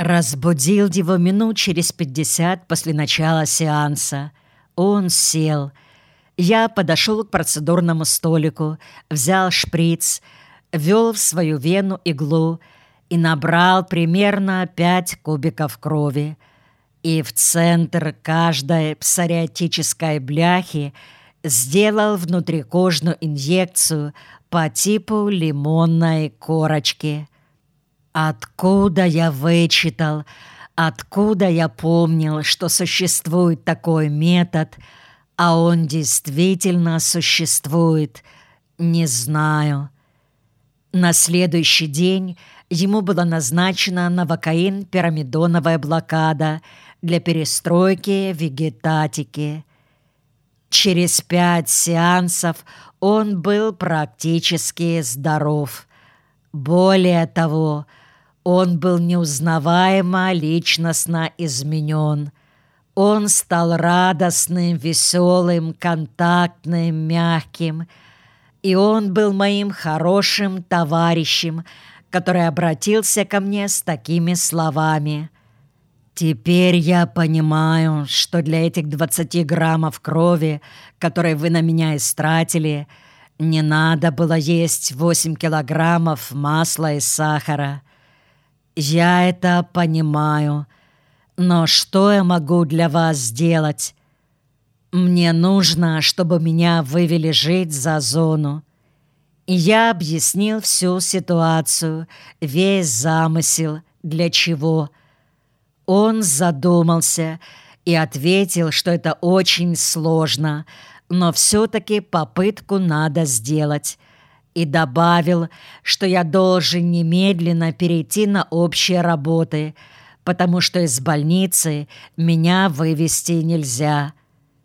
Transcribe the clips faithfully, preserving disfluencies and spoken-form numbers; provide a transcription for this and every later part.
Разбудил его минут через пятьдесят после начала сеанса. Он сел. Я подошел к процедурному столику, взял шприц, ввел в свою вену иглу и набрал примерно пять кубиков крови. И в центр каждой псориатической бляхи сделал внутрикожную инъекцию по типу лимонной корочки. Откуда я вычитал, откуда я помнил, что существует такой метод, а он действительно существует, не знаю. На следующий день ему была назначена новокаин-пирамидоновая блокада для перестройки вегетатики. Через пять сеансов он был практически здоров. Более того, он был неузнаваемо личностно изменен. Он стал радостным, веселым, контактным, мягким. И он был моим хорошим товарищем, который обратился ко мне с такими словами: «Теперь я понимаю, что для этих двадцати граммов крови, которые вы на меня истратили, не надо было есть восемь килограммов масла и сахара. Я это понимаю, но что я могу для вас сделать? Мне нужно, чтобы меня вывели жить за зону». И я объяснил всю ситуацию, весь замысел, для чего. Он задумался и ответил, что это очень сложно, но все-таки попытку надо сделать. И добавил, что я должен немедленно перейти на общие работы, потому что из больницы меня вывести нельзя.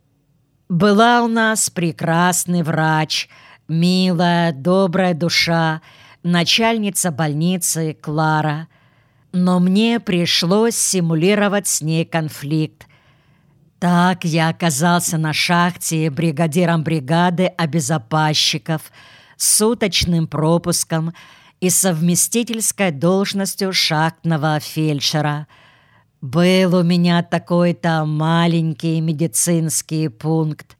Была у нас прекрасный врач, милая, добрая душа, начальница больницы Клара. Но мне пришлось симулировать с ней конфликт. Так я оказался на шахте бригадиром бригады обезопасщиков, суточным пропуском и совместительской должностью шахтного фельдшера. Был у меня такой-то маленький медицинский пункт.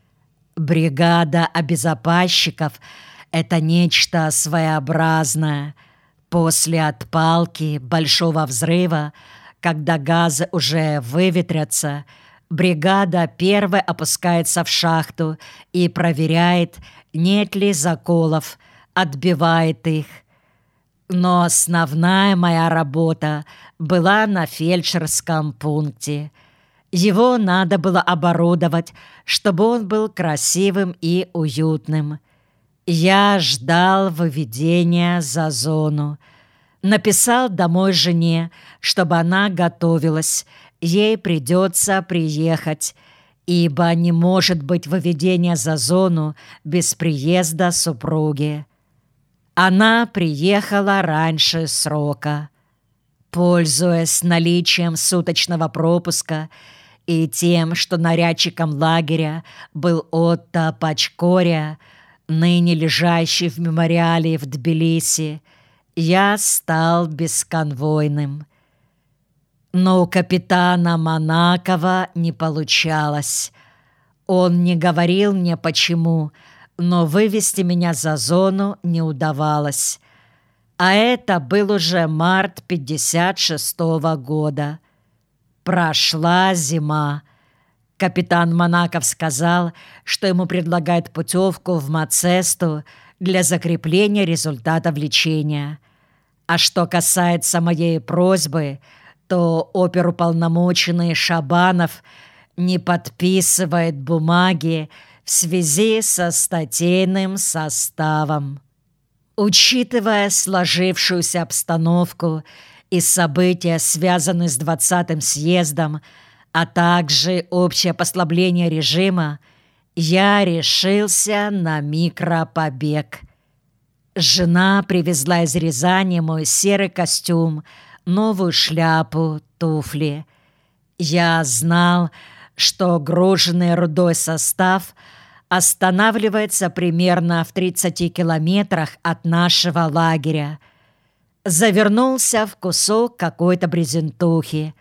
Бригада обезопасщиков — это нечто своеобразное. После отпалки, большого взрыва, когда газы уже выветрятся, бригада первой опускается в шахту и проверяет, нет ли заколов, отбивает их. Но основная моя работа была на фельдшерском пункте. Его надо было оборудовать, чтобы он был красивым и уютным. Я ждал выведения за зону. Написал домой жене, чтобы она готовилась. Ей придется приехать, ибо не может быть выведения за зону без приезда супруги. Она приехала раньше срока. Пользуясь наличием суточного пропуска и тем, что нарядчиком лагеря был Отто Пачкоря, ныне лежащий в мемориале в Тбилиси, я стал бесконвойным. Но у капитана Монакова не получалось. Он не говорил мне почему, но вывести меня за зону не удавалось. А это был уже март пятьдесят шестого года. Прошла зима. Капитан Монаков сказал, что ему предлагают путевку в Мацесту для закрепления результатов лечения. А что касается моей просьбы, то оперуполномоченный Шабанов не подписывает бумаги в связи со статейным составом. Учитывая сложившуюся обстановку и события, связанные с двадцатым съездом, а также общее послабление режима, я решился на микропобег. Жена привезла из Рязани мой серый костюм, новую шляпу, туфли. Я знал, что груженный рудой состав останавливается примерно в тридцати километрах от нашего лагеря. Завернулся в кусок какой-то брезентухи.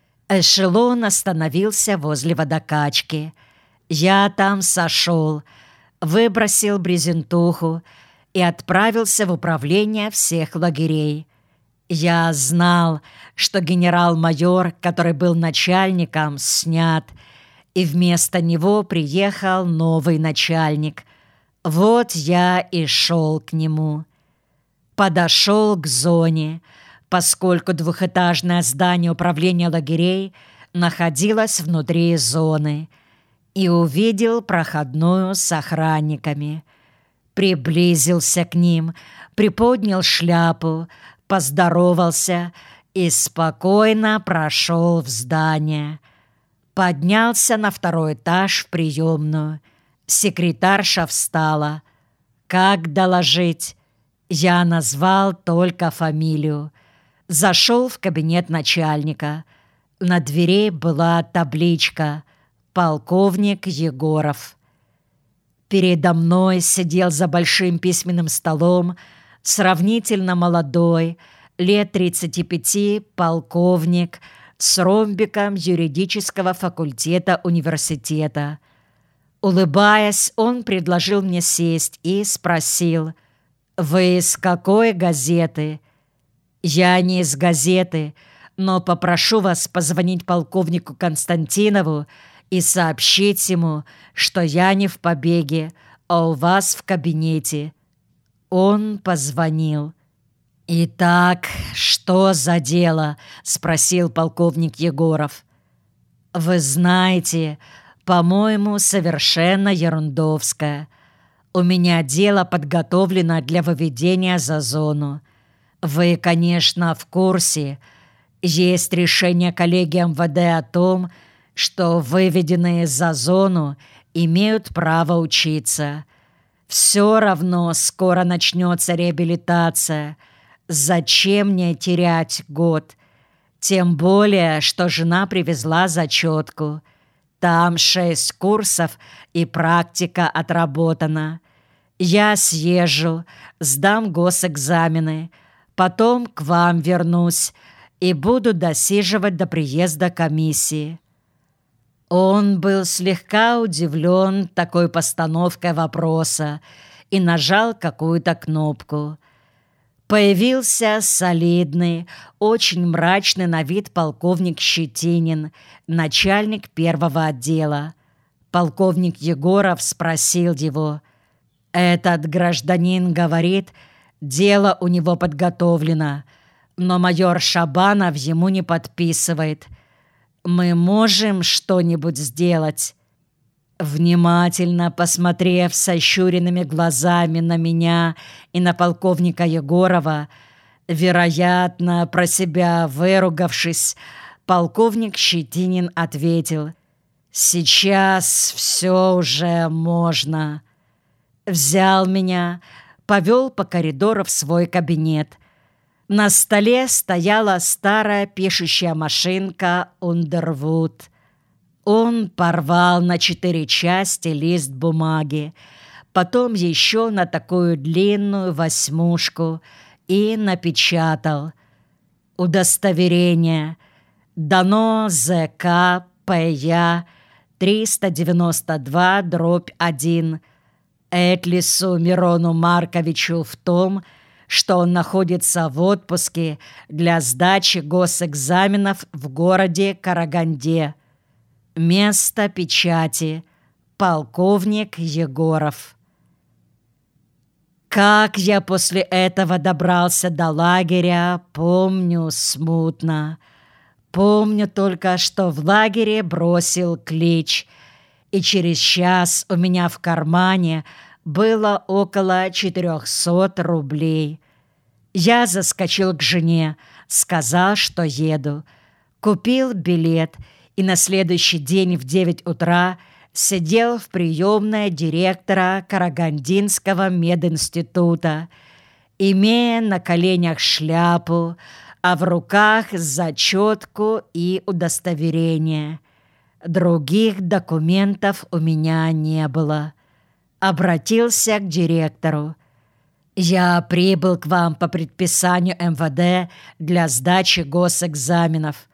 Эшелон остановился возле водокачки. Я там сошел, выбросил брезентуху и отправился в управление всех лагерей. Я знал, что генерал-майор, который был начальником, снят, и вместо него приехал новый начальник. Вот я и шел к нему. Подошел к зоне, поскольку двухэтажное здание управления лагерей находилось внутри зоны, и увидел проходную с охранниками. Приблизился к ним, приподнял шляпу, поздоровался и спокойно прошел в здание. Поднялся на второй этаж в приемную. Секретарша встала. «Как доложить?» Я назвал только фамилию. Зашел в кабинет начальника. На двери была табличка «Полковник Егоров». Передо мной сидел за большим письменным столом сравнительно молодой, лет тридцати пяти, полковник с ромбиком юридического факультета университета. Улыбаясь, он предложил мне сесть и спросил: «Вы из какой газеты?» «Я не из газеты, но попрошу вас позвонить полковнику Константинову и сообщить ему, что я не в побеге, а у вас в кабинете». Он позвонил. «Итак, что за дело?» — спросил полковник Егоров. «Вы знаете, по-моему, совершенно ерундовское. У меня дело подготовлено для выведения за зону. Вы, конечно, в курсе. Есть решение коллегии эм вэ дэ о том, что выведенные за зону имеют право учиться. Все равно скоро начнется реабилитация. Зачем мне терять год? Тем более, что жена привезла зачетку. Там шесть курсов и практика отработана. Я съезжу, сдам госэкзамены, потом к вам вернусь и буду досиживать до приезда комиссии». Он был слегка удивлен такой постановкой вопроса и нажал какую-то кнопку. Появился солидный, очень мрачный на вид полковник Щетинин, начальник первого отдела. Полковник Егоров спросил его: «Этот гражданин говорит, дело у него подготовлено, но майор Шабанов ему не подписывает. Мы можем что-нибудь сделать?» Внимательно посмотрев сощуренными глазами на меня и на полковника Егорова, вероятно, про себя выругавшись, полковник Щетинин ответил: «Сейчас все уже можно». Взял меня, повел по коридору в свой кабинет. На столе стояла старая пишущая машинка «Ундервуд». Он порвал на четыре части лист бумаги, потом еще на такую длинную восьмушку и напечатал: «Удостоверение. Дано зэ ка пэ я триста девяносто два дробь один Этлису Мирону Марковичу в том, что он находится в отпуске для сдачи госэкзаменов в городе Караганде. Место печати: полковник Егоров». Как я после этого добрался до лагеря, помню смутно. Помню только, что в лагере бросил клич, и через час у меня в кармане было около четырехсот рублей. Я заскочил к жене, сказал, что еду. Купил билет и на следующий день в девять утра сидел в приемной директора Карагандинского мединститута, имея на коленях шляпу, а в руках зачетку и удостоверение. Других документов у меня не было. Обратился к директору: Я прибыл к вам по предписанию эм вэ дэ для сдачи госэкзаменов.